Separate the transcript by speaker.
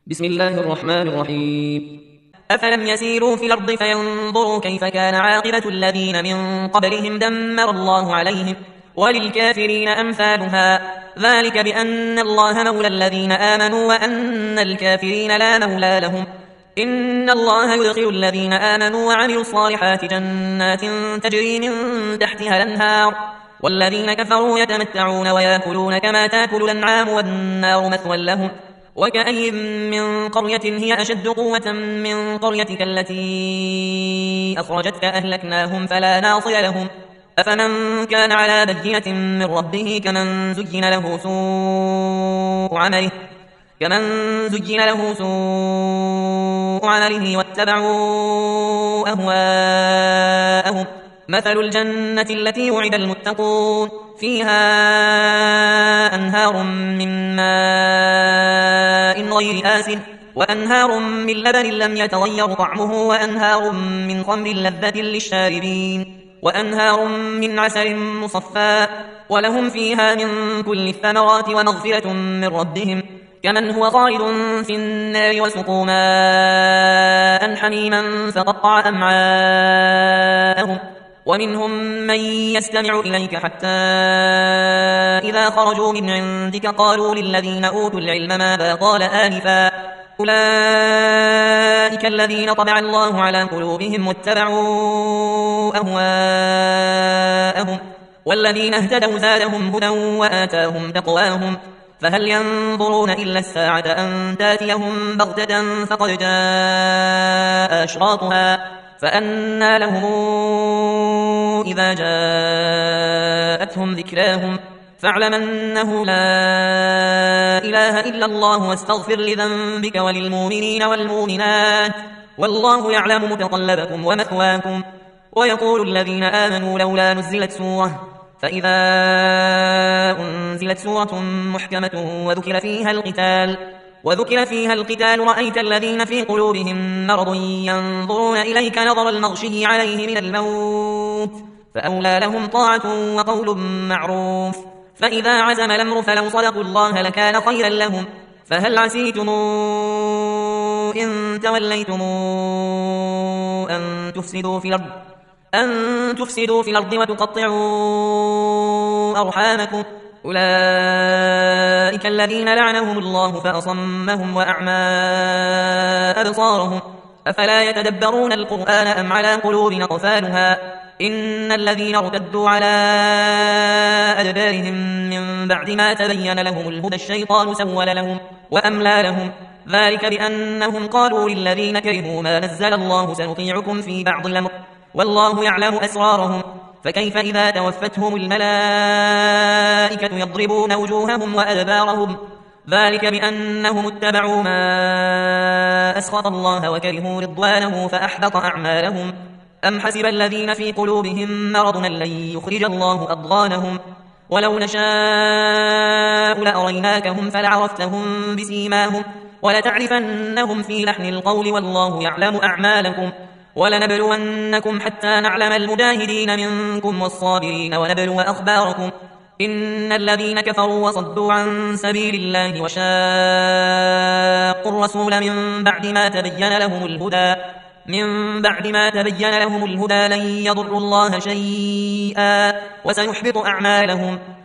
Speaker 1: بسم الله الرحمن الرحيم. أفلم يسيروا في الأرض فينظروا كيف كان عاقبة الذين من قبلهم دمر الله عليهم وللكافرين أمثالها ذلك بأن الله مولى الذين آمنوا وأن الكافرين لا مولى لهم. إن الله يدخل الذين آمنوا وعملوا الصالحات جنات تجري من تحتها الأنهار والذين كفروا يتمتعون ويأكلون كما تأكل الأنعام والنار مثوى لهم. وكأي من قرية هي أشد قوة من قريتك التي أخرجتك أهلكناهم فلا ناصر لهم. أفمن كان على بينة من ربه كمن زين له سوء عمله واتبعوا أهواءهم. مثل الجنة التي وعد المتقون فيها أنهار من ماء غير آسن وأنهار من لبن لم يتغير طعمه وأنهار من خمر لذة للشاربين وأنهار من عسل مصفى ولهم فيها من كل الثمرات ومغفرة من ربهم كمن هو خالد في النار وسقوا ماء حميما فقطع أمعاءهم. ومنهم من يستمع إليك حتى إذا خرجوا من عندك قالوا للذين أوتوا العلم ماذا قال آنفا أولئك الذين طبع الله على قلوبهم واتبعوا أهواءهم والذين اهتدوا زادهم هدى وآتاهم تقواهم. فهل ينظرون إلا الساعة أن تاتيهم بغتة فقد جاء أشراطها فأنى لهم إذا جاءتهم ذكراهم فاعلم أنه لا إله إلا الله واستغفر لذنبك وللمؤمنين والمؤمنات والله يعلم متقلبكم ومثواكم. ويقول الذين آمنوا لولا نزلت سورة فإذا أنزلت سورة محكمة وذكر فيها القتال رأيت الذين في قلوبهم مرض ينظرون إليك نظر المغشي عليه من الموت فأولى لهم طاعة وقول معروف. فإذا عزم الأمر فلو صدقوا الله لكان خيرا لهم. فهل عسيتم إن توليتم أن تفسدوا في الأرض وتقطعوا أرحامكم أولئك الذين لعنهم الله فأصمهم وأعمى أبصارهم أفلا يتدبرون القرآن أم على قلوب أقفالها. إن الذين ارتدوا على أدبارهم من بعد ما تبين لهم الهدى الشيطان سول لهم وأملى لهم ذلك بأنهم قالوا للذين كرهوا ما نزل الله سنطيعكم في بعض الأمر والله يعلم أسرارهم. فكيف إذا توفتهم الملائكة يضربون وجوههم وأدبارهم ذلك بأنهم اتبعوا ما أسخط الله وكرهوا رضوانه فأحبط أعمالهم. أم حسب الذين في قلوبهم مرض لن يخرج الله أضغانهم ولو نشاء لأريناكهم فلعرفتهم بسيماهم ولتعرفنهم في لحن القول والله يعلم أعمالكم. ولنبلونكم حتى نعلم المجاهدين منكم والصابرين ونبلو أخباركم. إن الذين كفروا وصدوا عن سبيل الله وشاقوا الرسول من بعد ما تبين لهم الهدى لن يضروا الله شيئا وسيحبط أعمالهم.